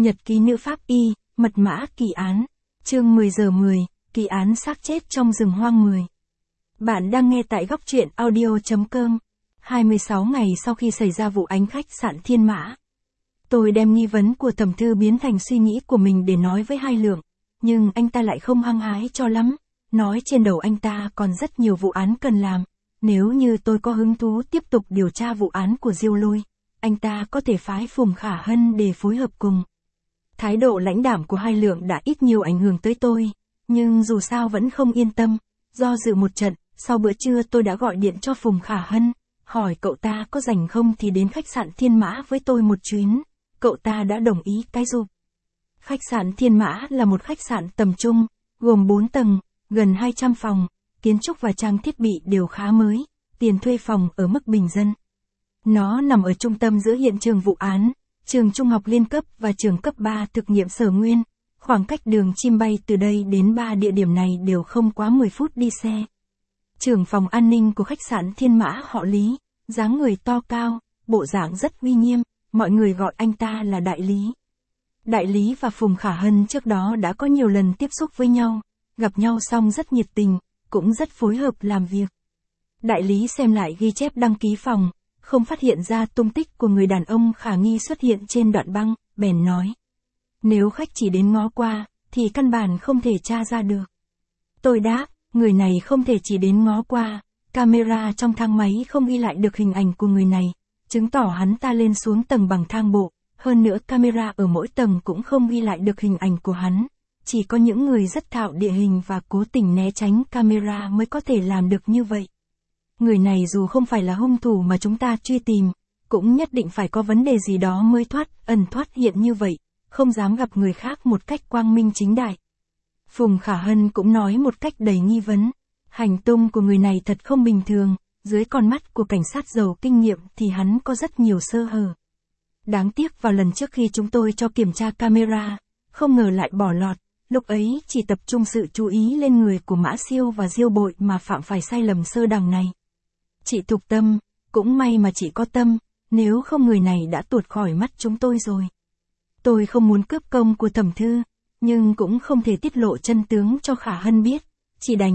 Nhật ký nữ pháp y, mật mã kỳ án. Chương 10 giờ 10, kỳ án xác chết trong rừng hoang 10. Bạn đang nghe tại góc truyện audio.com. 26 ngày sau khi xảy ra vụ án khách sạn Thiên Mã, tôi đem nghi vấn của thẩm thư biến thành suy nghĩ của mình để nói với Hai Lượng, nhưng anh ta lại không hăng hái cho lắm, nói trên đầu anh ta còn rất nhiều vụ án cần làm, nếu như tôi có hứng thú tiếp tục điều tra vụ án của Diêu Lôi, anh ta có thể phái Phùng Khả Hân để phối hợp cùng. Thái độ lãnh đạm của Hai Lượng đã ít nhiều ảnh hưởng tới tôi, nhưng dù sao vẫn không yên tâm, do dự một trận, sau bữa trưa tôi đã gọi điện cho Phùng Khả Hân, hỏi cậu ta có rảnh không thì đến khách sạn Thiên Mã với tôi một chuyến, cậu ta đã đồng ý cái giúp. Khách sạn Thiên Mã là một khách sạn tầm trung, gồm 4 tầng, gần 200 phòng, kiến trúc và trang thiết bị đều khá mới, tiền thuê phòng ở mức bình dân. Nó nằm ở trung tâm giữa hiện trường vụ án, trường trung học liên cấp và trường cấp 3 thực nghiệm Sở Nguyên, khoảng cách đường chim bay từ đây đến 3 địa điểm này đều không quá 10 phút đi xe. Trưởng phòng an ninh của khách sạn Thiên Mã họ Lý, dáng người to cao, bộ dạng rất uy nghiêm, mọi người gọi anh ta là Đại Lý. Đại Lý và Phùng Khả Hân trước đó đã có nhiều lần tiếp xúc với nhau, gặp nhau xong rất nhiệt tình, cũng rất phối hợp làm việc. Đại Lý xem lại ghi chép đăng ký phòng, không phát hiện ra tung tích của người đàn ông khả nghi xuất hiện trên đoạn băng, bèn nói. Nếu khách chỉ đến ngó qua, thì căn bản không thể tra ra được. Tôi đáp, người này không thể chỉ đến ngó qua, camera trong thang máy không ghi lại được hình ảnh của người này, chứng tỏ hắn ta lên xuống tầng bằng thang bộ, hơn nữa camera ở mỗi tầng cũng không ghi lại được hình ảnh của hắn. Chỉ có những người rất thạo địa hình và cố tình né tránh camera mới có thể làm được như vậy. Người này dù không phải là hung thủ mà chúng ta truy tìm, cũng nhất định phải có vấn đề gì đó mới thoát hiện như vậy, không dám gặp người khác một cách quang minh chính đại. Phùng Khả Hân cũng nói một cách đầy nghi vấn, hành tung của người này thật không bình thường, dưới con mắt của cảnh sát giàu kinh nghiệm thì hắn có rất nhiều sơ hở. Đáng tiếc vào lần trước khi chúng tôi cho kiểm tra camera, không ngờ lại bỏ lọt, lúc ấy chỉ tập trung sự chú ý lên người của Mã Siêu và Diêu Bội mà phạm phải sai lầm sơ đẳng này. Chị Thục Tâm, cũng may mà chị có tâm, nếu không người này đã tuột khỏi mắt chúng tôi rồi. Tôi không muốn cướp công của thẩm thư, nhưng cũng không thể tiết lộ chân tướng cho Khả Hân biết, chỉ đành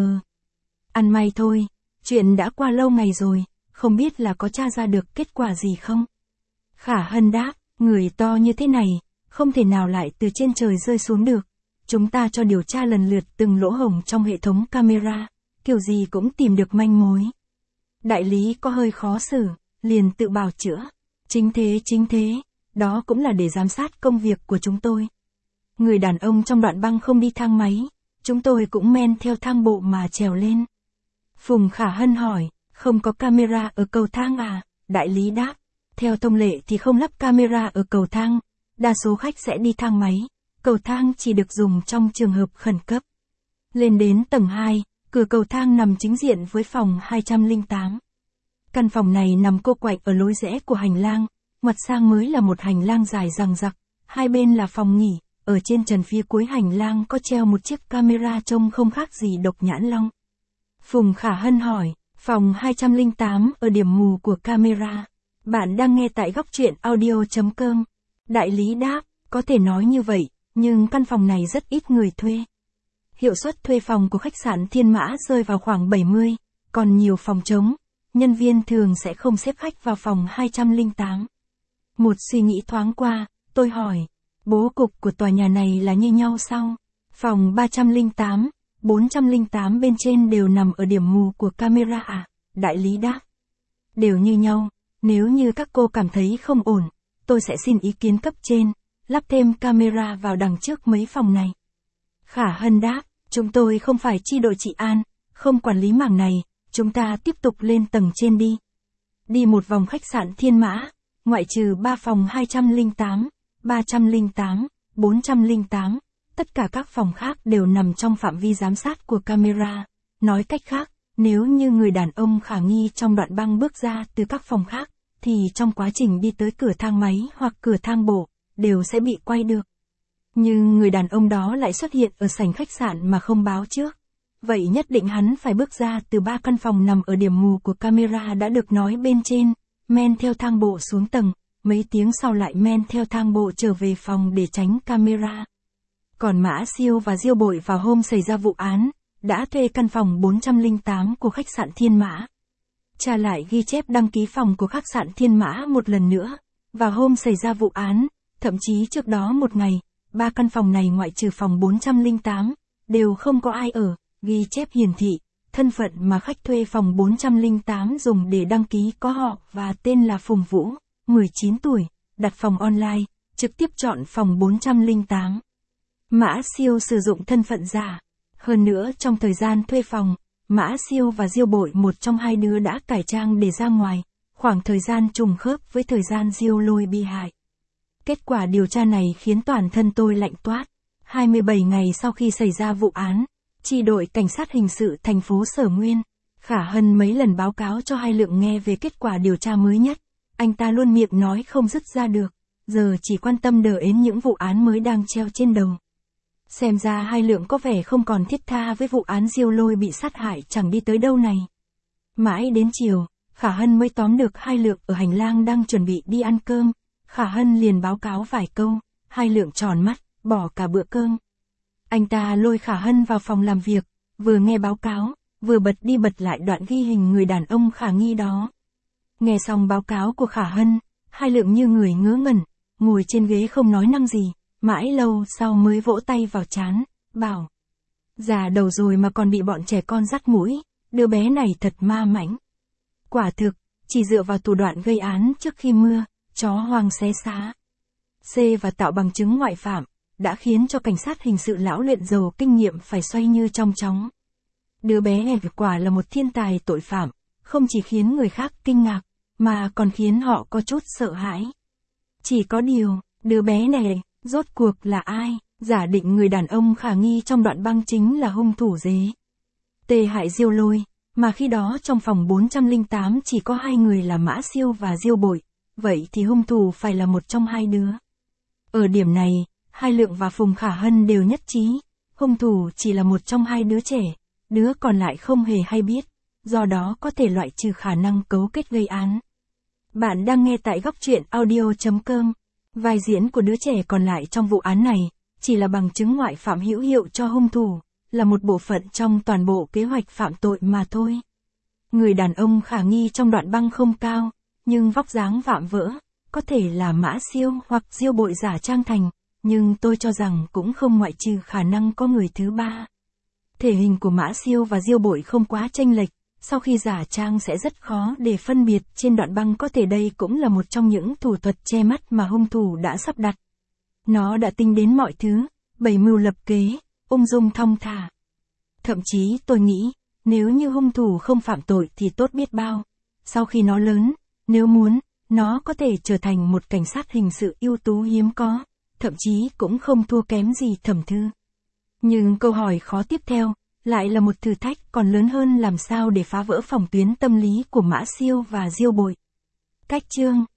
ăn may thôi, chuyện đã qua lâu ngày rồi, không biết là có tra ra được kết quả gì không? Khả Hân đáp, người to như thế này, không thể nào lại từ trên trời rơi xuống được. Chúng ta cho điều tra lần lượt từng lỗ hổng trong hệ thống camera, kiểu gì cũng tìm được manh mối. Đại Lý có hơi khó xử, liền tự bào chữa. Chính thế, đó cũng là để giám sát công việc của chúng tôi. Người đàn ông trong đoạn băng không đi thang máy, chúng tôi cũng men theo thang bộ mà trèo lên. Phùng Khả Hân hỏi, không có camera ở cầu thang à? Đại Lý đáp, theo thông lệ thì không lắp camera ở cầu thang, đa số khách sẽ đi thang máy, cầu thang chỉ được dùng trong trường hợp khẩn cấp. Lên đến tầng 2, cửa cầu thang nằm chính diện với phòng 208. Căn phòng này nằm cô quạnh ở lối rẽ của hành lang, ngoặt sang mới là một hành lang dài dằng dặc, hai bên là phòng nghỉ, ở trên trần phía cuối hành lang có treo một chiếc camera trông không khác gì độc nhãn long. Phùng Khả Hân hỏi, phòng 208 ở điểm mù của camera. Bạn đang nghe tại góc truyện audio.com. Đại Lý đáp, có thể nói như vậy, nhưng căn phòng này rất ít người thuê. Hiệu suất thuê phòng của khách sạn Thiên Mã rơi vào khoảng 70, còn nhiều phòng trống, nhân viên thường sẽ không xếp khách vào phòng 208. Một suy nghĩ thoáng qua, tôi hỏi, bố cục của tòa nhà này là như nhau sao? Phòng 308, 408 bên trên đều nằm ở điểm mù của camera à? Đại Lý đáp, đều như nhau, nếu như các cô cảm thấy không ổn, tôi sẽ xin ý kiến cấp trên, lắp thêm camera vào đằng trước mấy phòng này. Khả Hân đáp, chúng tôi không phải chi đội trị an, không quản lý mảng này, chúng ta tiếp tục lên tầng trên đi. Đi một vòng khách sạn Thiên Mã, ngoại trừ 3 phòng 208, 308, 408, tất cả các phòng khác đều nằm trong phạm vi giám sát của camera. Nói cách khác, nếu như người đàn ông khả nghi trong đoạn băng bước ra từ các phòng khác, thì trong quá trình đi tới cửa thang máy hoặc cửa thang bộ, đều sẽ bị quay được. Nhưng người đàn ông đó lại xuất hiện ở sảnh khách sạn mà không báo trước. Vậy nhất định hắn phải bước ra từ 3 căn phòng nằm ở điểm mù của camera đã được nói bên trên, men theo thang bộ xuống tầng, mấy tiếng sau lại men theo thang bộ trở về phòng để tránh camera. Còn Mã Siêu và Diêu Bội vào hôm xảy ra vụ án, đã thuê căn phòng 408 của khách sạn Thiên Mã. Tra lại ghi chép đăng ký phòng của khách sạn Thiên Mã một lần nữa, vào hôm xảy ra vụ án, thậm chí trước đó một ngày, 3 căn phòng này ngoại trừ phòng 408, đều không có ai ở, ghi chép hiển thị, thân phận mà khách thuê phòng 408 dùng để đăng ký có họ và tên là Phùng Vũ, 19 tuổi, đặt phòng online, trực tiếp chọn phòng 408. Mã Siêu sử dụng thân phận giả. Hơn nữa trong thời gian thuê phòng, Mã Siêu và Diêu Bội một trong hai đứa đã cải trang để ra ngoài, khoảng thời gian trùng khớp với thời gian Diêu Lôi bị hại. Kết quả điều tra này khiến toàn thân tôi lạnh toát. 27 ngày sau khi xảy ra vụ án, chi đội cảnh sát hình sự thành phố Sở Nguyên, Khả Hân mấy lần báo cáo cho Hai Lượng nghe về kết quả điều tra mới nhất. Anh ta luôn miệng nói không dứt ra được, giờ chỉ quan tâm đờ ến những vụ án mới đang treo trên đầu. Xem ra Hai Lượng có vẻ không còn thiết tha với vụ án Diêu Lôi bị sát hại chẳng đi tới đâu này. Mãi đến chiều, Khả Hân mới tóm được Hai Lượng ở hành lang đang chuẩn bị đi ăn cơm. Khả Hân liền báo cáo vài câu, Hai Lượng tròn mắt, bỏ cả bữa cơm. Anh ta lôi Khả Hân vào phòng làm việc, vừa nghe báo cáo, vừa bật đi bật lại đoạn ghi hình người đàn ông khả nghi đó. Nghe xong báo cáo của Khả Hân, Hai Lượng như người ngớ ngẩn, ngồi trên ghế không nói năng gì, mãi lâu sau mới vỗ tay vào trán, bảo. Già đầu rồi mà còn bị bọn trẻ con dắt mũi, đứa bé này thật ma mãnh. Quả thực, chỉ dựa vào thủ đoạn gây án trước khi mưa, chó hoang xé xá. C và tạo bằng chứng ngoại phạm, đã khiến cho cảnh sát hình sự lão luyện giàu kinh nghiệm phải xoay như trong chóng. Đứa bé này quả là một thiên tài tội phạm, không chỉ khiến người khác kinh ngạc, mà còn khiến họ có chút sợ hãi. Chỉ có điều, đứa bé này, rốt cuộc là ai? Giả định người đàn ông khả nghi trong đoạn băng chính là hung thủ dế. Tê hại Diêu Lôi, mà khi đó trong phòng 408 chỉ có hai người là Mã Siêu và Diêu Bội, vậy thì hung thủ phải là một trong hai đứa. Ở điểm này, Hai Lượng và Phùng Khả Hân đều nhất trí, hung thủ chỉ là một trong hai đứa trẻ, đứa còn lại không hề hay biết, do đó có thể loại trừ khả năng cấu kết gây án. Bạn đang nghe tại góc truyện audio.com. Vai diễn của đứa trẻ còn lại trong vụ án này, chỉ là bằng chứng ngoại phạm hữu hiệu cho hung thủ, là một bộ phận trong toàn bộ kế hoạch phạm tội mà thôi. Người đàn ông khả nghi trong đoạn băng không cao, nhưng vóc dáng vạm vỡ, có thể là Mã Siêu hoặc Diêu Bội giả trang thành, nhưng tôi cho rằng cũng không ngoại trừ khả năng có người thứ ba. Thể hình của Mã Siêu và Diêu Bội không quá chênh lệch, sau khi giả trang sẽ rất khó để phân biệt trên đoạn băng, có thể đây cũng là một trong những thủ thuật che mắt mà hung thủ đã sắp đặt. Nó đã tính đến mọi thứ, bày mưu lập kế, ung dung thong thả. Thậm chí tôi nghĩ, nếu như hung thủ không phạm tội thì tốt biết bao. Sau khi nó lớn, nếu muốn, nó có thể trở thành một cảnh sát hình sự ưu tú hiếm có, thậm chí cũng không thua kém gì Thẩm Thư. Nhưng câu hỏi khó tiếp theo, lại là một thử thách còn lớn hơn, làm sao để phá vỡ phòng tuyến tâm lý của Mã Siêu và Diêu Bội. Cách chương